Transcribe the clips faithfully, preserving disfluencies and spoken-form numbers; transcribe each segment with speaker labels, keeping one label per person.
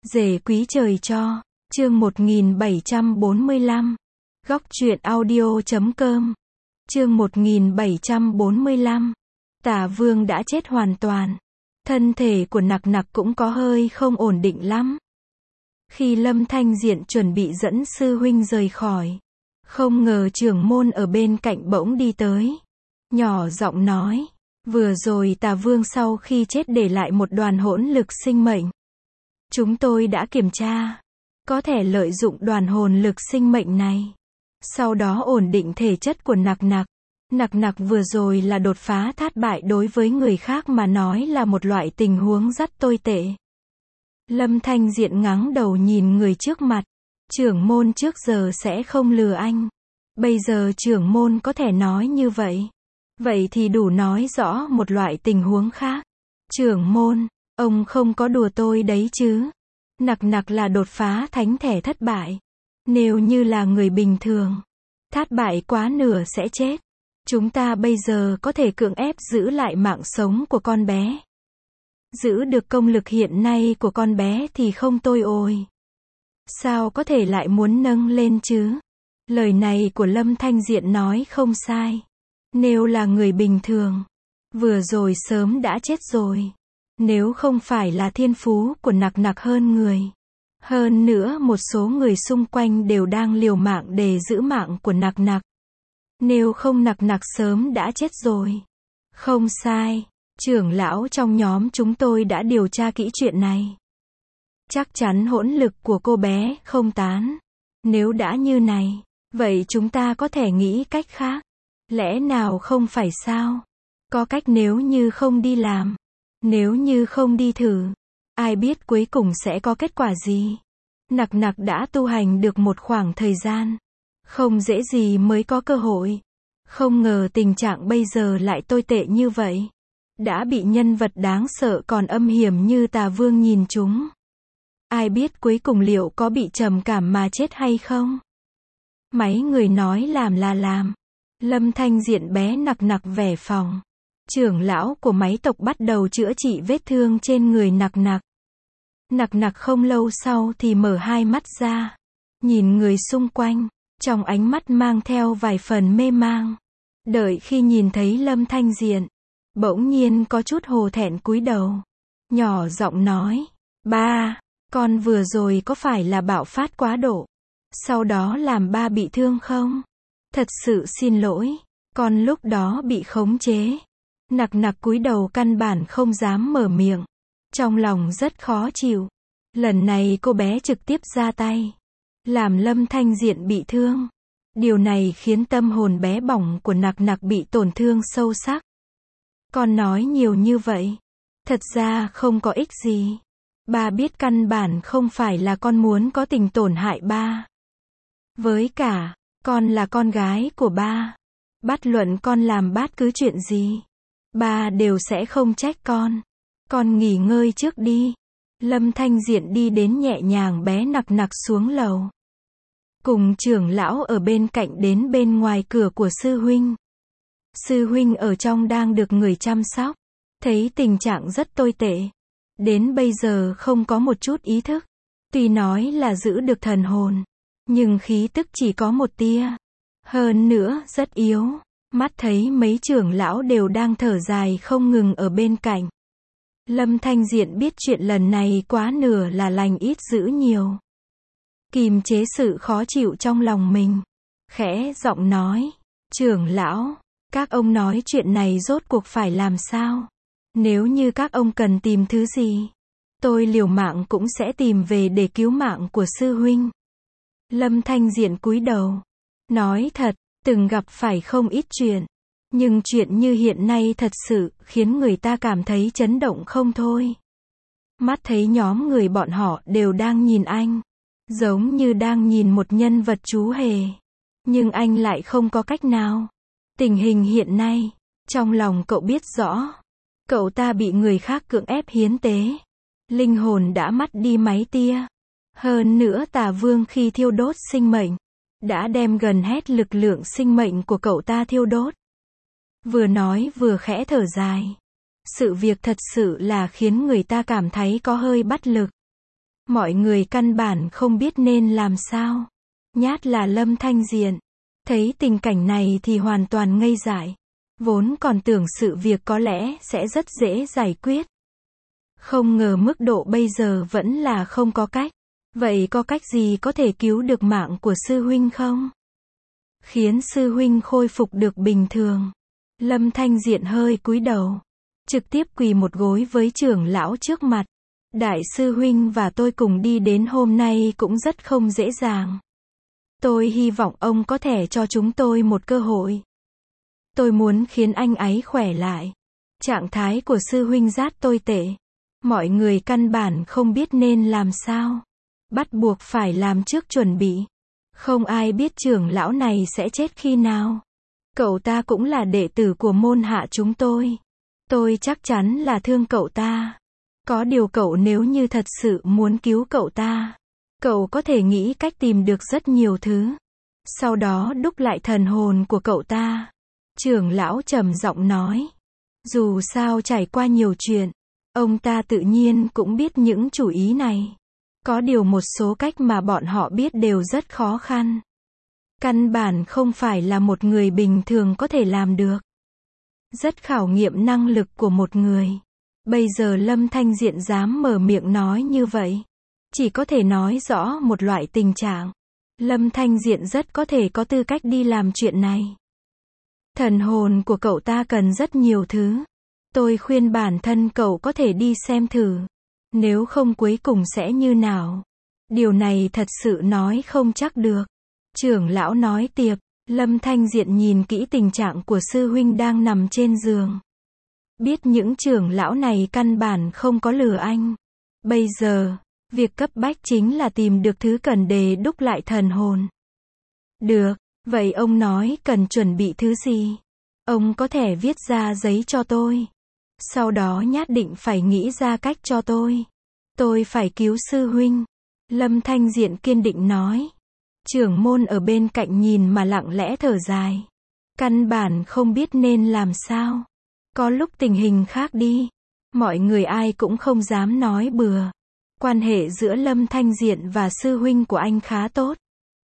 Speaker 1: Rể quý trời cho. Chương một nghìn bảy trăm bốn mươi lăm. Góc truyện audio.com. Chương một nghìn bảy trăm bốn mươi lăm. Tả Vương đã chết hoàn toàn. Thân thể của Nặc Nặc cũng có hơi không ổn định lắm. Khi Lâm Thanh Diện chuẩn bị dẫn sư huynh rời khỏi, không ngờ trưởng môn ở bên cạnh bỗng đi tới. Nhỏ giọng nói, vừa rồi Tả Vương sau khi chết để lại một đoàn hỗn lực sinh mệnh. Chúng tôi đã kiểm tra, có thể lợi dụng đoàn hồn lực sinh mệnh này, sau đó ổn định thể chất của Nặc Nặc. Nặc Nặc vừa rồi là đột phá thất bại, đối với người khác mà nói là một loại tình huống rất tồi tệ. Lâm Thanh Diện ngáng đầu nhìn người trước mặt. Trưởng môn trước giờ sẽ không lừa anh. Bây giờ trưởng môn có thể nói như vậy. Vậy thì đủ nói rõ một loại tình huống khác. Trưởng môn, ông không có đùa tôi đấy chứ. Nặc Nặc là đột phá thánh thể thất bại. Nếu như là người bình thường, thất bại quá nửa sẽ chết. Chúng ta bây giờ có thể cưỡng ép giữ lại mạng sống của con bé. Giữ được công lực hiện nay của con bé thì không tôi ôi. Sao có thể lại muốn nâng lên chứ? Lời này của Lâm Thanh Diện nói không sai. Nếu là người bình thường, vừa rồi sớm đã chết rồi. Nếu không phải là thiên phú của Nặc Nặc hơn người. Hơn nữa một số người xung quanh đều đang liều mạng để giữ mạng của Nặc Nặc. Nếu không Nặc Nặc sớm đã chết rồi. Không sai. Trưởng lão trong nhóm chúng tôi đã điều tra kỹ chuyện này. Chắc chắn hỗn lực của cô bé không tán. Nếu đã như này, vậy chúng ta có thể nghĩ cách khác. Lẽ nào không phải sao? Có cách nếu như không đi làm. Nếu như không đi thử. Ai biết cuối cùng sẽ có kết quả gì? Nặc Nặc đã tu hành được một khoảng thời gian. Không dễ gì mới có cơ hội. Không ngờ tình trạng bây giờ lại tồi tệ như vậy. Đã bị nhân vật đáng sợ còn âm hiểm như Tà Vương nhìn chúng. Ai biết cuối cùng liệu có bị trầm cảm mà chết hay không? Mấy người nói làm là làm. Lâm Thanh Diện bé Nặc Nặc về phòng. Trưởng lão của mấy tộc bắt đầu chữa trị vết thương trên người Nặc Nặc. Nặc Nặc không lâu sau thì mở hai mắt ra. Nhìn người xung quanh, trong ánh mắt mang theo vài phần mê mang. Đợi khi nhìn thấy Lâm Thanh Diện, bỗng nhiên có chút hổ thẹn cúi đầu. Nhỏ giọng nói, ba, con vừa rồi có phải là bạo phát quá độ? Sau đó làm ba bị thương không? Thật sự xin lỗi, con lúc đó bị khống chế. Nặc Nặc cúi đầu căn bản không dám mở miệng. Trong lòng rất khó chịu. Lần này cô bé trực tiếp ra tay, làm Lâm Thanh Diện bị thương. Điều này khiến tâm hồn bé bỏng của Nặc Nặc bị tổn thương sâu sắc. Con nói nhiều như vậy, thật ra không có ích gì. Ba biết căn bản không phải là con muốn có tình tổn hại ba. Với cả, con là con gái của ba. Bất luận con làm bất cứ chuyện gì, ba đều sẽ không trách con. Con nghỉ ngơi trước đi. Lâm Thanh Diện đi đến nhẹ nhàng bé Nặc Nặc xuống lầu. Cùng trưởng lão ở bên cạnh đến bên ngoài cửa của sư huynh. Sư huynh ở trong đang được người chăm sóc. Thấy tình trạng rất tồi tệ. Đến bây giờ không có một chút ý thức. Tuy nói là giữ được thần hồn, nhưng khí tức chỉ có một tia. Hơn nữa rất yếu. Mắt thấy mấy trưởng lão đều đang thở dài không ngừng ở bên cạnh. Lâm Thanh Diện biết chuyện lần này quá nửa là lành ít dữ nhiều. Kìm chế sự khó chịu trong lòng mình. Khẽ giọng nói, trưởng lão, các ông nói chuyện này rốt cuộc phải làm sao? Nếu như các ông cần tìm thứ gì, tôi liều mạng cũng sẽ tìm về để cứu mạng của sư huynh. Lâm Thanh Diện cúi đầu. Nói thật, từng gặp phải không ít chuyện. Nhưng chuyện như hiện nay thật sự khiến người ta cảm thấy chấn động không thôi. Mắt thấy nhóm người bọn họ đều đang nhìn anh. Giống như đang nhìn một nhân vật chú hề. Nhưng anh lại không có cách nào. Tình hình hiện nay, trong lòng cậu biết rõ. Cậu ta bị người khác cưỡng ép hiến tế. Linh hồn đã mất đi mấy tia. Hơn nữa Tà Vương khi thiêu đốt sinh mệnh, đã đem gần hết lực lượng sinh mệnh của cậu ta thiêu đốt. Vừa nói vừa khẽ thở dài. Sự việc thật sự là khiến người ta cảm thấy có hơi bất lực. Mọi người căn bản không biết nên làm sao. Nhát là Lâm Thanh Diện. Thấy tình cảnh này thì hoàn toàn ngây dại. Vốn còn tưởng sự việc có lẽ sẽ rất dễ giải quyết. Không ngờ mức độ bây giờ vẫn là không có cách. Vậy có cách gì có thể cứu được mạng của sư huynh không? Khiến sư huynh khôi phục được bình thường. Lâm Thanh Diện hơi cúi đầu. Trực tiếp quỳ một gối với trưởng lão trước mặt. Đại sư huynh và tôi cùng đi đến hôm nay cũng rất không dễ dàng. Tôi hy vọng ông có thể cho chúng tôi một cơ hội. Tôi muốn khiến anh ấy khỏe lại. Trạng thái của sư huynh rất tồi tệ. Mọi người căn bản không biết nên làm sao. Bắt buộc phải làm trước chuẩn bị. Không ai biết trưởng lão này sẽ chết khi nào. Cậu ta cũng là đệ tử của môn hạ chúng tôi. Tôi chắc chắn là thương cậu ta. Có điều cậu nếu như thật sự muốn cứu cậu ta, cậu có thể nghĩ cách tìm được rất nhiều thứ. Sau đó đúc lại thần hồn của cậu ta. Trưởng lão trầm giọng nói. Dù sao trải qua nhiều chuyện, ông ta tự nhiên cũng biết những chủ ý này. Có điều một số cách mà bọn họ biết đều rất khó khăn. Căn bản không phải là một người bình thường có thể làm được. Rất khảo nghiệm năng lực của một người. Bây giờ Lâm Thanh Diện dám mở miệng nói như vậy. Chỉ có thể nói rõ một loại tình trạng. Lâm Thanh Diện rất có thể có tư cách đi làm chuyện này. Thần hồn của cậu ta cần rất nhiều thứ. Tôi khuyên bản thân cậu có thể đi xem thử. Nếu không cuối cùng sẽ như nào? Điều này thật sự nói không chắc được. Trưởng lão nói tiếp. Lâm Thanh Diện nhìn kỹ tình trạng của sư huynh đang nằm trên giường. Biết những trưởng lão này căn bản không có lừa anh. Bây giờ, việc cấp bách chính là tìm được thứ cần để đúc lại thần hồn. Được, vậy ông nói cần chuẩn bị thứ gì? Ông có thể viết ra giấy cho tôi. Sau đó nhất định phải nghĩ ra cách cho tôi. Tôi phải cứu sư huynh. Lâm Thanh Diện kiên định nói. Trưởng môn ở bên cạnh nhìn mà lặng lẽ thở dài. Căn bản không biết nên làm sao. Có lúc tình hình khác đi. Mọi người ai cũng không dám nói bừa. Quan hệ giữa Lâm Thanh Diện và sư huynh của anh khá tốt.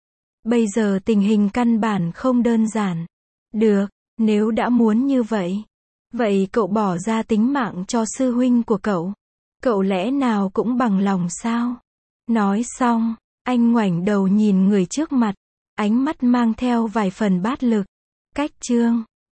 Speaker 1: Bây giờ tình hình căn bản không đơn giản. Được, nếu đã muốn như vậy. Vậy cậu bỏ ra tính mạng cho sư huynh của cậu. Cậu lẽ nào cũng bằng lòng sao? Nói xong, anh ngoảnh đầu nhìn người trước mặt. Ánh mắt mang theo vài phần bát lực. Cách chương